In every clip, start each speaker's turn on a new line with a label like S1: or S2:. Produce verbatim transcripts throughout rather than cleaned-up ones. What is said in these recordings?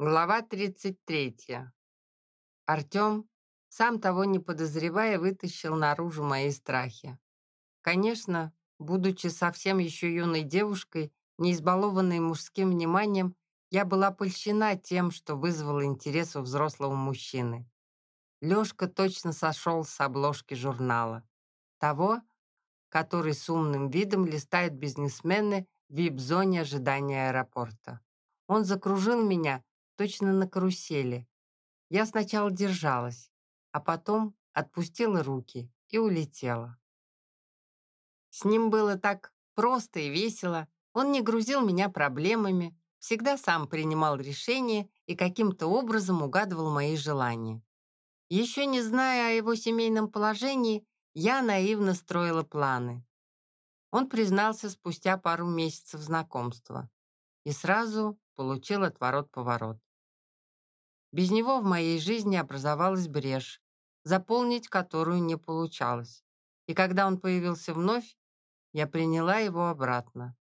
S1: Глава тридцать третья. Артем, сам того не подозревая, вытащил наружу мои страхи. Конечно, будучи совсем еще юной девушкой, не избалованной мужским вниманием, я была польщена тем, что вызвало интерес у взрослого мужчины. Лешка точно сошел с обложки журнала. Того, который с умным видом листают бизнесмены в вип-зоне ожидания аэропорта. Он закружил меня точно на карусели. Я сначала держалась, а потом отпустила руки и улетела. С ним было так просто и весело. Он не грузил меня проблемами, всегда сам принимал решения и каким-то образом угадывал мои желания. Еще не зная о его семейном положении, я наивно строила планы. Он признался спустя пару месяцев знакомства и сразу получил отворот-поворот. Без него в моей жизни образовалась брешь, заполнить которую не получалось. И когда он появился вновь, я приняла его обратно.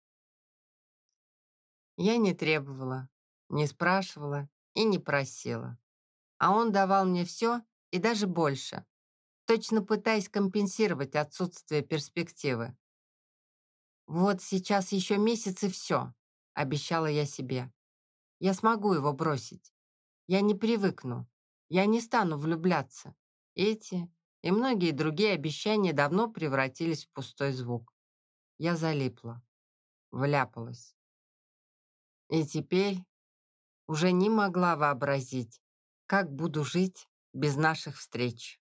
S1: Я не требовала, не спрашивала и не просила. А он давал мне все и даже больше, точно пытаясь компенсировать отсутствие перспективы. «Вот сейчас еще месяц и все», — обещала я себе. «Я смогу его бросить. Я не привыкну. Я не стану влюбляться». Эти и многие другие обещания давно превратились в пустой звук. Я залипла, вляпалась. И теперь уже не могла вообразить, как буду жить без наших встреч.